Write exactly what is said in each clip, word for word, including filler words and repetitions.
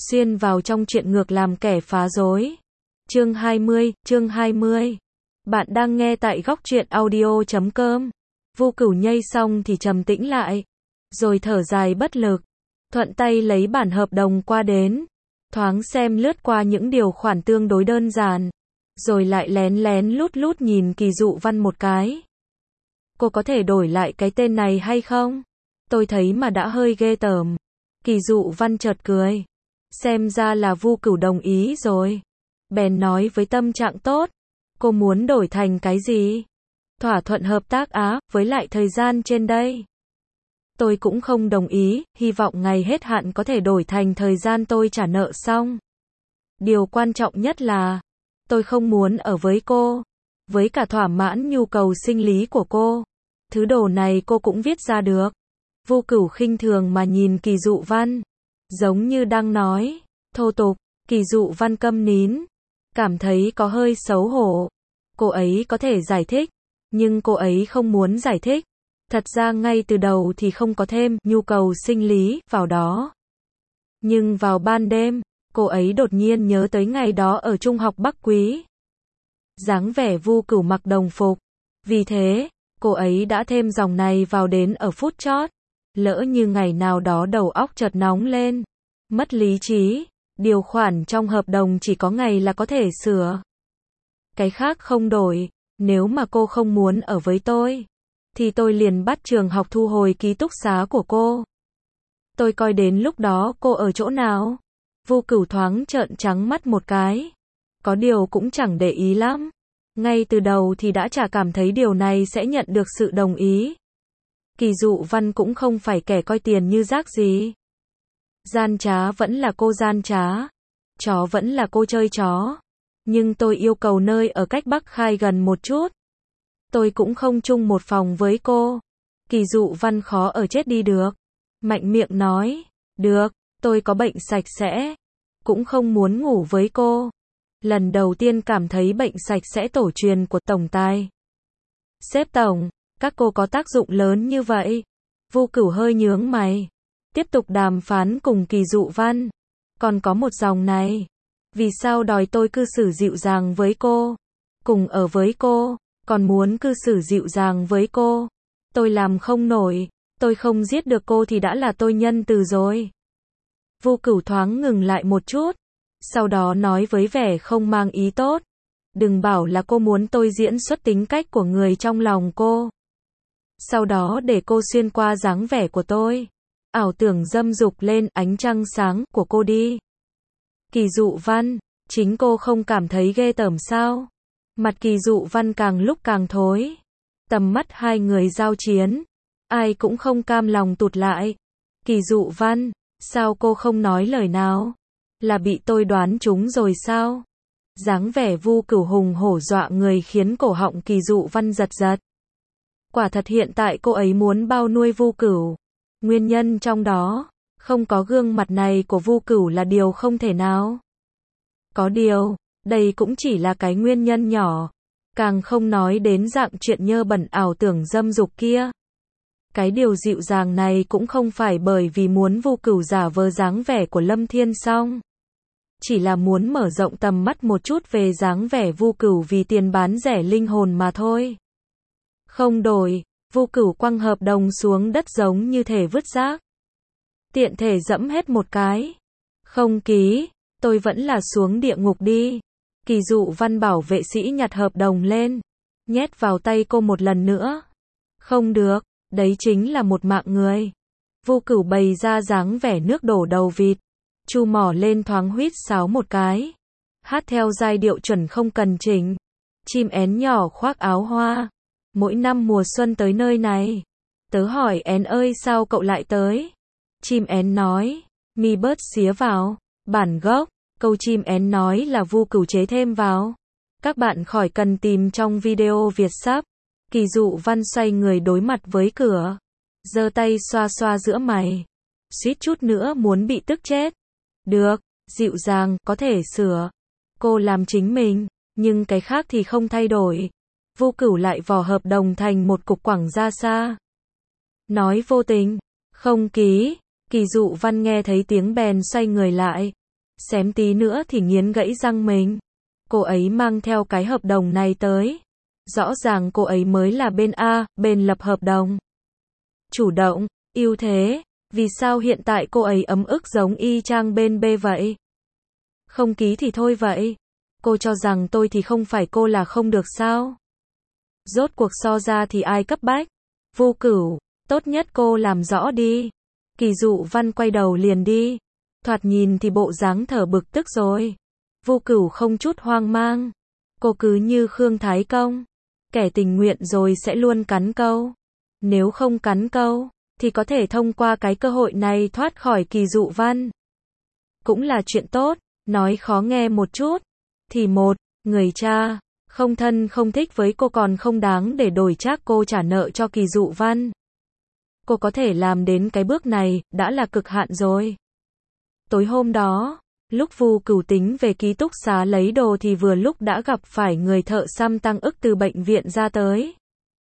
xuyên vào trong chuyện ngược làm kẻ phá rối. Chương hai mươi, chương hai mươi. Bạn đang nghe tại góc truyện audio chấm com. Vu Cửu nhây xong thì trầm tĩnh lại, rồi thở dài bất lực, thuận tay lấy bản hợp đồng qua đến, thoáng xem lướt qua những điều khoản tương đối đơn giản, rồi lại lén lén lút lút nhìn Kỳ Dụ Văn một cái. Cô có thể đổi lại cái tên này hay không? Tôi thấy mà đã hơi ghê tởm. Kỳ Dụ Văn chợt cười. Xem ra là Vu Cửu đồng ý rồi. Bèn nói với tâm trạng tốt. Cô muốn đổi thành cái gì? Thỏa thuận hợp tác á, với lại thời gian trên đây. Tôi cũng không đồng ý, hy vọng ngày hết hạn có thể đổi thành thời gian tôi trả nợ xong. Điều quan trọng nhất là, tôi không muốn ở với cô, với cả thỏa mãn nhu cầu sinh lý của cô. Thứ đồ này cô cũng viết ra được. Vu Cửu khinh thường mà nhìn Kỳ Dụ Văn, giống như đang nói thô tục. Kỳ Dụ Văn câm nín, cảm thấy có hơi xấu hổ. Cô ấy có thể giải thích, nhưng cô ấy không muốn giải thích. Thật ra ngay từ đầu thì không có thêm nhu cầu sinh lý vào đó. Nhưng vào ban đêm, cô ấy đột nhiên nhớ tới ngày đó ở Trung học Bắc Quý. Dáng vẻ Vu Cửu mặc đồng phục. Vì thế, cô ấy đã thêm dòng này vào đến ở phút chót. Lỡ như ngày nào đó đầu óc chợt nóng lên, mất lý trí, điều khoản trong hợp đồng chỉ có ngày là có thể sửa. Cái khác không đổi. Nếu mà cô không muốn ở với tôi, thì tôi liền bắt trường học thu hồi ký túc xá của cô. Tôi coi đến lúc đó cô ở chỗ nào. Vu Cửu thoáng trợn trắng mắt một cái. Có điều cũng chẳng để ý lắm. Ngay từ đầu thì đã chả cảm thấy điều này sẽ nhận được sự đồng ý. Kỳ Dụ Văn cũng không phải kẻ coi tiền như rác gì. Gian trá vẫn là cô gian trá. Chó vẫn là cô chơi chó. Nhưng tôi yêu cầu nơi ở cách Bắc Khai gần một chút. Tôi cũng không chung một phòng với cô. Kỳ Dụ Văn khó ở chết đi được. Mạnh miệng nói, được, tôi có bệnh sạch sẽ. Cũng không muốn ngủ với cô. Lần đầu tiên cảm thấy bệnh sạch sẽ tổ truyền của tổng tài. Sếp tổng, các cô có tác dụng lớn như vậy. Vu Cửu hơi nhướng mày. Tiếp tục đàm phán cùng Kỳ Dụ Văn. Còn có một dòng này. Vì sao đòi tôi cư xử dịu dàng với cô? Cùng ở với cô, còn muốn cư xử dịu dàng với cô. Tôi làm không nổi, tôi không giết được cô thì đã là tôi nhân từ rồi. Vu Cửu thoáng ngừng lại một chút, sau đó nói với vẻ không mang ý tốt. Đừng bảo là cô muốn tôi diễn xuất tính cách của người trong lòng cô. Sau đó để cô xuyên qua dáng vẻ của tôi. Ảo tưởng dâm dục lên ánh trăng sáng của cô đi. Kỳ Dụ Văn, chính cô không cảm thấy ghê tởm sao? Mặt Kỳ Dụ Văn càng lúc càng thối. Tầm mắt hai người giao chiến. Ai cũng không cam lòng tụt lại. Kỳ Dụ Văn, sao cô không nói lời nào? Là bị tôi đoán trúng rồi sao? Dáng vẻ Vu Cửu hùng hổ dọa người khiến cổ họng Kỳ Dụ Văn giật giật. Quả thật hiện tại cô ấy muốn bao nuôi Vu Cửu. Nguyên nhân trong đó, không có gương mặt này của Vu Cửu là điều không thể nào. Có điều, đây cũng chỉ là cái nguyên nhân nhỏ. Càng không nói đến dạng chuyện nhơ bẩn ảo tưởng dâm dục kia. Cái điều dịu dàng này cũng không phải bởi vì muốn Vu Cửu giả vờ dáng vẻ của Lâm Thiên Song. Chỉ là muốn mở rộng tầm mắt một chút về dáng vẻ Vu Cửu vì tiền bán rẻ linh hồn mà thôi. Không đổi, Vu Cửu quăng hợp đồng xuống đất giống như thể vứt rác. Tiện thể dẫm hết một cái. Không ký, tôi vẫn là xuống địa ngục đi. Kỳ Dụ Văn bảo vệ sĩ nhặt hợp đồng lên, nhét vào tay cô một lần nữa. Không được, đấy chính là một mạng người. Vu Cửu bày ra dáng vẻ nước đổ đầu vịt. Chu mỏ lên thoáng huýt sáo một cái. Hát theo giai điệu chuẩn không cần chỉnh. Chim én nhỏ khoác áo hoa. Mỗi năm mùa xuân tới nơi này. Tớ hỏi én ơi sao cậu lại tới? Chim én nói, mi bớt xía vào. Bản gốc, câu chim én nói là Vu Cửu chế thêm vào. Các bạn khỏi cần tìm trong video Việt sắp. Kỳ Dụ Văn xoay người đối mặt với cửa. Giơ tay xoa xoa giữa mày. Suýt chút nữa muốn bị tức chết. Được, dịu dàng, có thể sửa. Cô làm chính mình, nhưng cái khác thì không thay đổi. Vu Cửu lại vò hợp đồng thành một cục quẳng ra xa. Nói vô tình, không ký. Kỳ Dụ Văn nghe thấy tiếng bèn xoay người lại. xém tí nữa thì nghiến gãy răng mình. Cô ấy mang theo cái hợp đồng này tới. Rõ ràng cô ấy mới là bên A, bên lập hợp đồng. Chủ động, ưu thế, vì sao hiện tại cô ấy ấm ức giống y chang bên B vậy? Không ký thì thôi vậy. Cô cho rằng tôi thì không phải cô là không được sao? Rốt cuộc so ra thì ai cấp bách? Vô Cửu, tốt nhất cô làm rõ đi. Kỳ Dụ Văn quay đầu liền đi. Thoạt nhìn thì bộ dáng thở bực tức rồi. Vô Cửu không chút hoang mang. Cô cứ như Khương Thái Công. Kẻ tình nguyện rồi sẽ luôn cắn câu. Nếu không cắn câu, thì có thể thông qua cái cơ hội này thoát khỏi Kỳ Dụ Văn. Cũng là chuyện tốt, nói khó nghe một chút. Thì một, người cha, không thân không thích với cô còn không đáng để đổi trác cô trả nợ cho Kỳ Dụ Văn. Cô có thể làm đến cái bước này, đã là cực hạn rồi. Tối hôm đó, lúc Vu Cửu tính về ký túc xá lấy đồ thì vừa lúc đã gặp phải người thợ xăm Tăng Ức từ bệnh viện ra tới.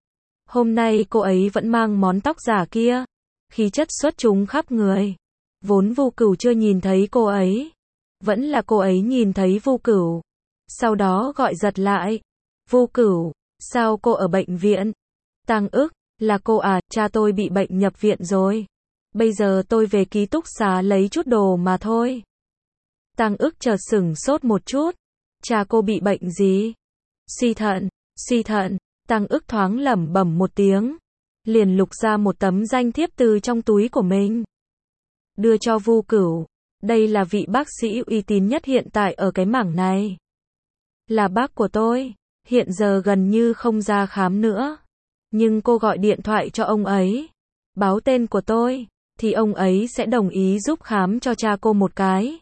Hôm nay cô ấy vẫn mang món tóc giả kia, khí chất xuất chúng khắp người. Vốn Vu Cửu chưa nhìn thấy cô ấy, vẫn là cô ấy nhìn thấy Vu Cửu. Sau đó gọi giật lại. Vu Cửu, sao cô ở bệnh viện? Tăng Ức, là cô à, cha tôi bị bệnh nhập viện rồi. Bây giờ tôi về ký túc xá lấy chút đồ mà thôi. Tăng Ức chợt sửng sốt một chút. Cha cô bị bệnh gì? Suy thận, suy thận. Tăng Ức thoáng lẩm bẩm một tiếng. Liền lục ra một tấm danh thiếp từ trong túi của mình. Đưa cho Vu Cửu. Đây là vị bác sĩ uy tín nhất hiện tại ở cái mảng này. Là bác của tôi. Hiện giờ gần như không ra khám nữa. Nhưng cô gọi điện thoại cho ông ấy. Báo tên của tôi. Thì ông ấy sẽ đồng ý giúp khám cho cha cô một cái.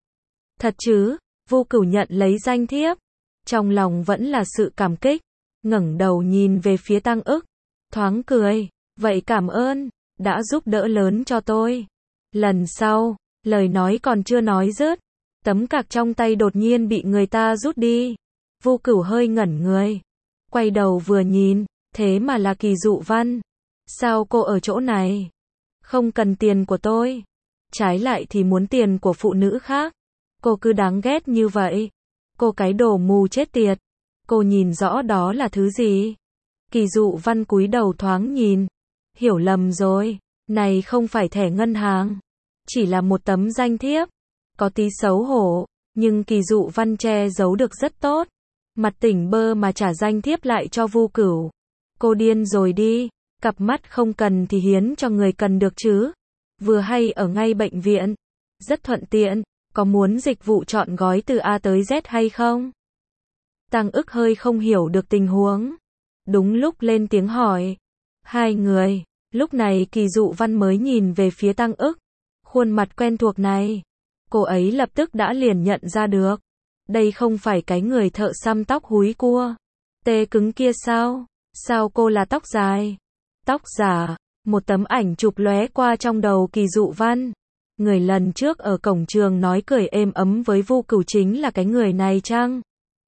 Thật chứ? Vu Cửu nhận lấy danh thiếp. Trong lòng vẫn là sự cảm kích. Ngẩng đầu nhìn về phía Tăng Ức. Thoáng cười. Vậy cảm ơn. Đã giúp đỡ lớn cho tôi. Lần sau. Lời nói còn chưa nói dứt. Tấm cạc trong tay đột nhiên bị người ta rút đi. Vu Cửu hơi ngẩn người. Quay đầu vừa nhìn. Thế mà là Kỳ Dụ Văn. Sao cô ở chỗ này? Không cần tiền của tôi. Trái lại thì muốn tiền của phụ nữ khác. Cô cứ đáng ghét như vậy. Cô cái đồ mù chết tiệt. Cô nhìn rõ đó là thứ gì? Kỳ Dụ Văn cúi đầu thoáng nhìn. Hiểu lầm rồi. Này không phải thẻ ngân hàng. Chỉ là một tấm danh thiếp. Có tí xấu hổ. Nhưng Kỳ Dụ Văn che giấu được rất tốt. Mặt tỉnh bơ mà trả danh thiếp lại cho Vu Cửu. Cô điên rồi đi. Cặp mắt không cần thì hiến cho người cần được chứ. Vừa hay ở ngay bệnh viện. Rất thuận tiện. Có muốn dịch vụ chọn gói từ A tới Z hay không? Tăng Ức hơi không hiểu được tình huống. Đúng lúc lên tiếng hỏi. Hai người. Lúc này Kỳ Dụ Văn mới nhìn về phía Tăng Ức. Khuôn mặt quen thuộc này. Cô ấy lập tức đã liền nhận ra được. Đây không phải cái người thợ xăm tóc húi cua. Tê cứng kia sao? Sao cô là tóc dài? Tóc giả. Một tấm ảnh chụp lóe qua trong đầu Kỳ Dụ Văn. Người lần trước ở cổng trường nói cười êm ấm với Vu Cửu chính là cái người này chăng?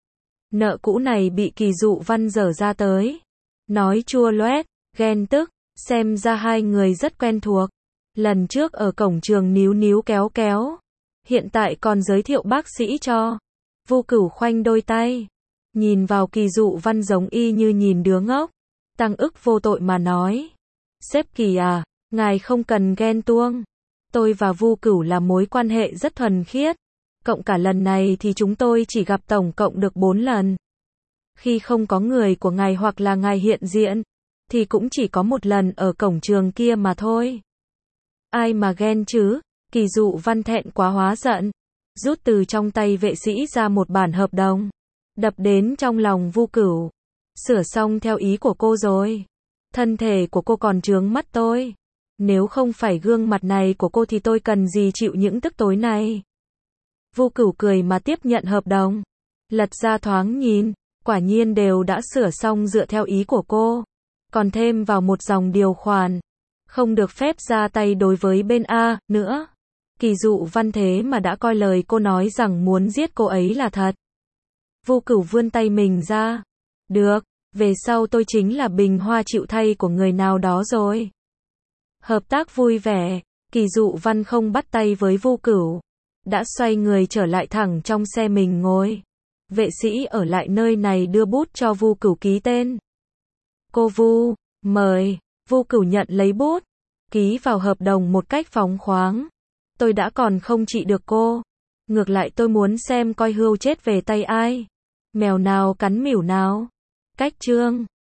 Nợ cũ này bị Kỳ Dụ Văn dở ra tới. Nói chua loét, ghen tức, xem ra hai người rất quen thuộc. Lần trước ở cổng trường níu níu kéo kéo. Hiện tại còn giới thiệu bác sĩ cho. Vu Cửu khoanh đôi tay. Nhìn vào Kỳ Dụ Văn giống y như nhìn đứa ngốc. Tăng Ức vô tội mà nói. Sếp Kỳ à, ngài không cần ghen tuông. Tôi và Vu Cửu là mối quan hệ rất thuần khiết. Cộng cả lần này thì chúng tôi chỉ gặp tổng cộng được bốn lần. Khi không có người của ngài hoặc là ngài hiện diện, thì cũng chỉ có một lần ở cổng trường kia mà thôi. Ai mà ghen chứ? Kỳ Dụ Văn thẹn quá hóa giận. Rút từ trong tay vệ sĩ ra một bản hợp đồng. Đập đến trong lòng Vu Cửu. Sửa xong theo ý của cô rồi. Thân thể của cô còn chướng mắt tôi. Nếu không phải gương mặt này của cô thì tôi cần gì chịu những tức tối này. Vu Cửu cười mà tiếp nhận hợp đồng. Lật ra thoáng nhìn. Quả nhiên đều đã sửa xong dựa theo ý của cô. Còn thêm vào một dòng điều khoản. Không được phép ra tay đối với bên A nữa. Kỳ Dụ Văn thế mà đã coi lời cô nói rằng muốn giết cô ấy là thật. Vu Cửu vươn tay mình ra. Được, về sau tôi chính là bình hoa chịu thay của người nào đó rồi. Hợp tác vui vẻ. Kỳ Dụ Văn không bắt tay với Vu Cửu. đã xoay người trở lại thẳng trong xe mình ngồi. Vệ sĩ ở lại nơi này đưa bút cho Vu Cửu ký tên. Cô Vu, mời. Vu Cửu nhận lấy bút, ký vào hợp đồng một cách phóng khoáng. Tôi đã còn không trị được cô. Ngược lại tôi muốn xem coi Hươu chết về tay ai. Mèo nào cắn mỉu nào. Cách chương